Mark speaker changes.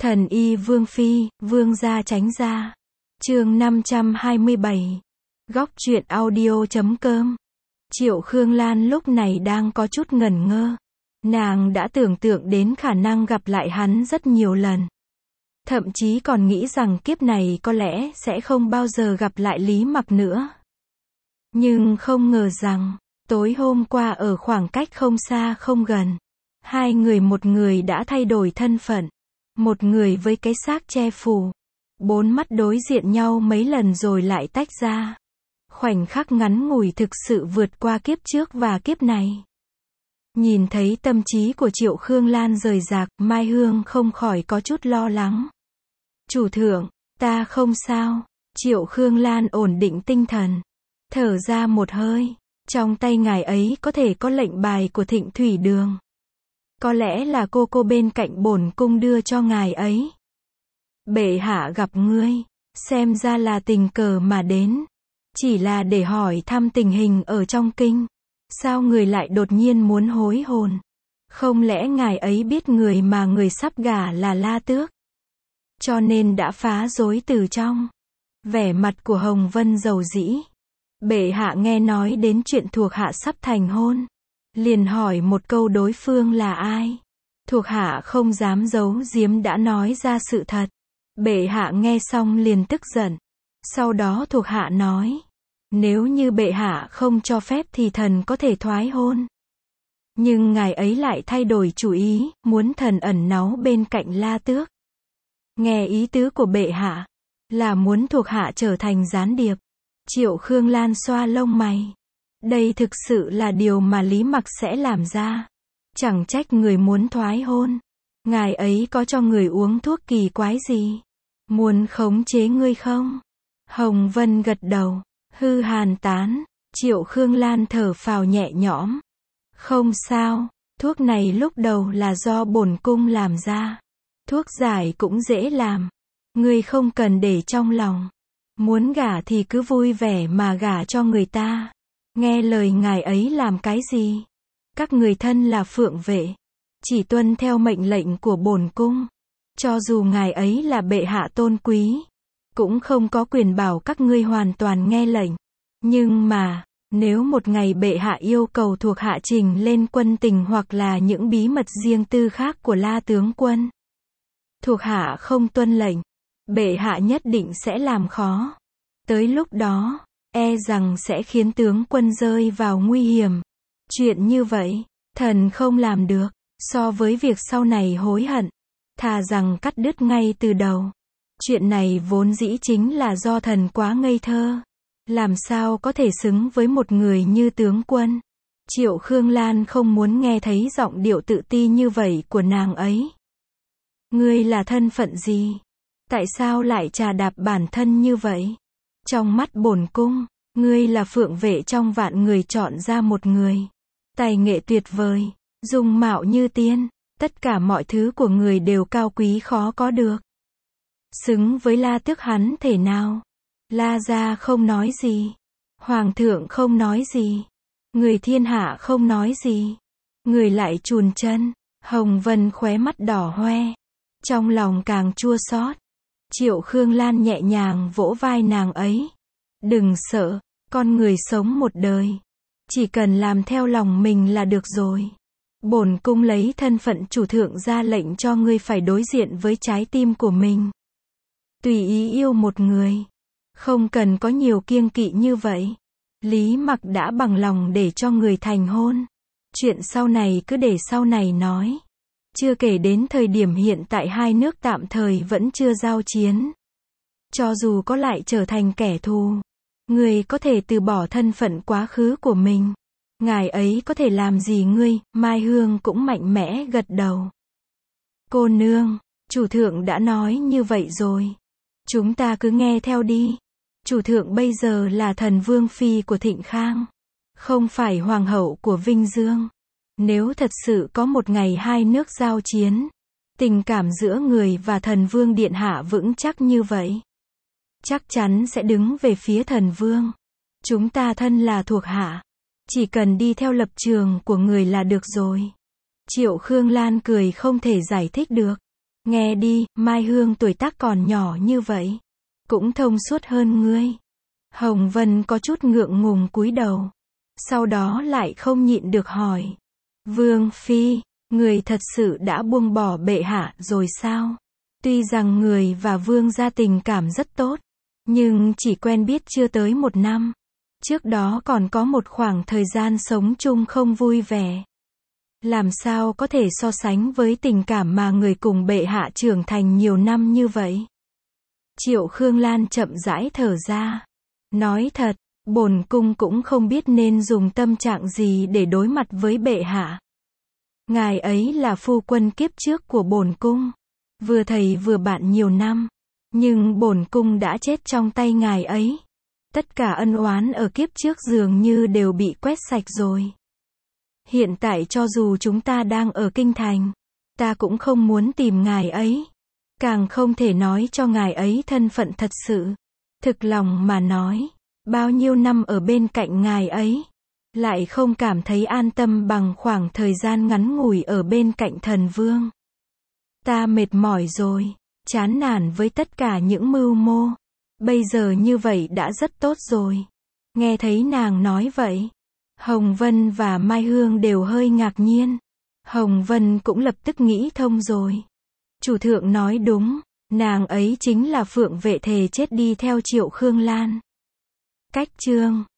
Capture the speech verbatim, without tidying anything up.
Speaker 1: Thần y Vương Phi, Vương gia tránh ra. Chương năm trăm hai mươi bảy. Góc truyện audio chấm com. Triệu Khương Lan lúc này đang có chút ngẩn ngơ. Nàng đã tưởng tượng đến khả năng gặp lại hắn rất nhiều lần. Thậm chí còn nghĩ rằng kiếp này có lẽ sẽ không bao giờ gặp lại Lý Mặc nữa. Nhưng không ngờ rằng, tối hôm qua ở khoảng cách không xa không gần, hai người, một người đã thay đổi thân phận, một người với cái xác che phủ. Bốn mắt đối diện nhau mấy lần rồi lại tách ra. Khoảnh khắc ngắn ngủi thực sự vượt qua kiếp trước và kiếp này. Nhìn thấy tâm trí của Triệu Khương Lan rời rạc, Mai Hương không khỏi có chút lo lắng. Chủ thượng, ta không sao. Triệu Khương Lan ổn định tinh thần, thở ra một hơi. Trong tay ngài ấy có thể có lệnh bài của Thịnh Thủy Đường. Có lẽ là cô cô bên cạnh bổn cung đưa cho ngài ấy. Bệ hạ gặp ngươi, xem ra là tình cờ mà đến. Chỉ là để hỏi thăm tình hình ở trong kinh. Sao người lại đột nhiên muốn hối hồn? Không lẽ ngài ấy biết người mà người sắp gả là La Tước, cho nên đã phá rối từ trong? Vẻ mặt của Hồng Vân dầu dĩ. Bệ hạ nghe nói đến chuyện thuộc hạ sắp thành hôn, liền hỏi một câu đối phương là ai. Thuộc hạ không dám giấu giếm đã nói ra sự thật. Bệ hạ nghe xong liền tức giận. Sau đó thuộc hạ nói, nếu như bệ hạ không cho phép thì thần có thể thoái hôn. Nhưng ngài ấy lại thay đổi chủ ý, muốn thần ẩn náu bên cạnh La Tước. Nghe ý tứ của bệ hạ, là muốn thuộc hạ trở thành gián điệp. Triệu Khương Lan xoa lông mày. Đây thực sự là điều mà Lý Mặc sẽ làm ra. Chẳng trách người muốn thoái hôn. Ngài ấy có cho người uống thuốc kỳ quái gì? Muốn khống chế ngươi không? Hồng Vân gật đầu. Hư hàn tán. Triệu Khương Lan thở phào nhẹ nhõm. Không sao, thuốc này lúc đầu là do bổn cung làm ra. Thuốc giải cũng dễ làm. Ngươi không cần để trong lòng. Muốn gả thì cứ vui vẻ mà gả cho người ta. Nghe lời ngài ấy làm cái gì? Các người thân là phượng vệ, chỉ tuân theo mệnh lệnh của bổn cung. Cho dù ngài ấy là bệ hạ tôn quý, cũng không có quyền bảo các ngươi hoàn toàn nghe lệnh. Nhưng mà, nếu một ngày bệ hạ yêu cầu thuộc hạ trình lên quân tình hoặc là những bí mật riêng tư khác của La tướng quân, thuộc hạ không tuân lệnh, bệ hạ nhất định sẽ làm khó. Tới lúc đó, e rằng sẽ khiến tướng quân rơi vào nguy hiểm. Chuyện như vậy, thần không làm được. So với việc sau này hối hận, thà rằng cắt đứt ngay từ đầu. Chuyện này vốn dĩ chính là do thần quá ngây thơ. Làm sao có thể xứng với một người như tướng quân? Triệu Khương Lan không muốn nghe thấy giọng điệu tự ti như vậy của nàng ấy. Ngươi là thân phận gì? Tại sao lại trà đạp bản thân như vậy? Trong mắt bổn cung, ngươi là phượng vệ trong vạn người chọn ra một người. Tài nghệ tuyệt vời, dung mạo như tiên, tất cả mọi thứ của người đều cao quý khó có được. Xứng với La Tước hắn thể nào? La gia không nói gì. Hoàng thượng không nói gì. Người thiên hạ không nói gì. Người lại chùn chân. Hồng Vân khóe mắt đỏ hoe. Trong lòng càng chua xót. Triệu Khương Lan nhẹ nhàng vỗ vai nàng ấy. Đừng sợ, con người sống một đời. Chỉ cần làm theo lòng mình là được rồi. Bổn cung lấy thân phận chủ thượng ra lệnh cho ngươi phải đối diện với trái tim của mình. Tùy ý yêu một người. Không cần có nhiều kiêng kỵ như vậy. Lý Mặc đã bằng lòng để cho người thành hôn. Chuyện sau này cứ để sau này nói. Chưa kể đến thời điểm hiện tại hai nước tạm thời vẫn chưa giao chiến. Cho dù có lại trở thành kẻ thù, ngươi có thể từ bỏ thân phận quá khứ của mình. Ngài ấy có thể làm gì ngươi? Mai Hương cũng mạnh mẽ gật đầu. Cô nương, chủ thượng đã nói như vậy rồi. Chúng ta cứ nghe theo đi. Chủ thượng bây giờ là thần vương phi của Thịnh Khang, không phải hoàng hậu của Vinh Dương. Nếu thật sự có một ngày hai nước giao chiến, tình cảm giữa người và thần vương điện hạ vững chắc như vậy, chắc chắn sẽ đứng về phía thần vương. Chúng ta thân là thuộc hạ, chỉ cần đi theo lập trường của người là được rồi. Triệu Khương Lan cười không thể giải thích được. Nghe đi, Mai Hương tuổi tác còn nhỏ như vậy, cũng thông suốt hơn ngươi. Hồng Vân có chút ngượng ngùng cúi đầu. Sau đó lại không nhịn được hỏi. Vương Phi, người thật sự đã buông bỏ bệ hạ rồi sao? Tuy rằng người và vương gia tình cảm rất tốt, nhưng chỉ quen biết chưa tới một năm. Trước đó còn có một khoảng thời gian sống chung không vui vẻ. Làm sao có thể so sánh với tình cảm mà người cùng bệ hạ trưởng thành nhiều năm như vậy? Triệu Khương Lan chậm rãi thở ra. Nói thật, bổn cung cũng không biết nên dùng tâm trạng gì để đối mặt với bệ hạ. Ngài ấy là phu quân kiếp trước của bổn cung, vừa thầy vừa bạn nhiều năm, nhưng bổn cung đã chết trong tay ngài ấy. Tất cả ân oán ở kiếp trước dường như đều bị quét sạch rồi. Hiện tại cho dù chúng ta đang ở kinh thành, ta cũng không muốn tìm ngài ấy, càng không thể nói cho ngài ấy thân phận thật sự. Thực lòng mà nói, bao nhiêu năm ở bên cạnh ngài ấy, lại không cảm thấy an tâm bằng khoảng thời gian ngắn ngủi ở bên cạnh thần vương. Ta mệt mỏi rồi, chán nản với tất cả những mưu mô. Bây giờ như vậy đã rất tốt rồi. Nghe thấy nàng nói vậy, Hồng Vân và Mai Hương đều hơi ngạc nhiên. Hồng Vân cũng lập tức nghĩ thông rồi. Chủ thượng nói đúng, nàng ấy chính là Phượng Vệ thề chết đi theo Triệu Khương Lan. Cách chương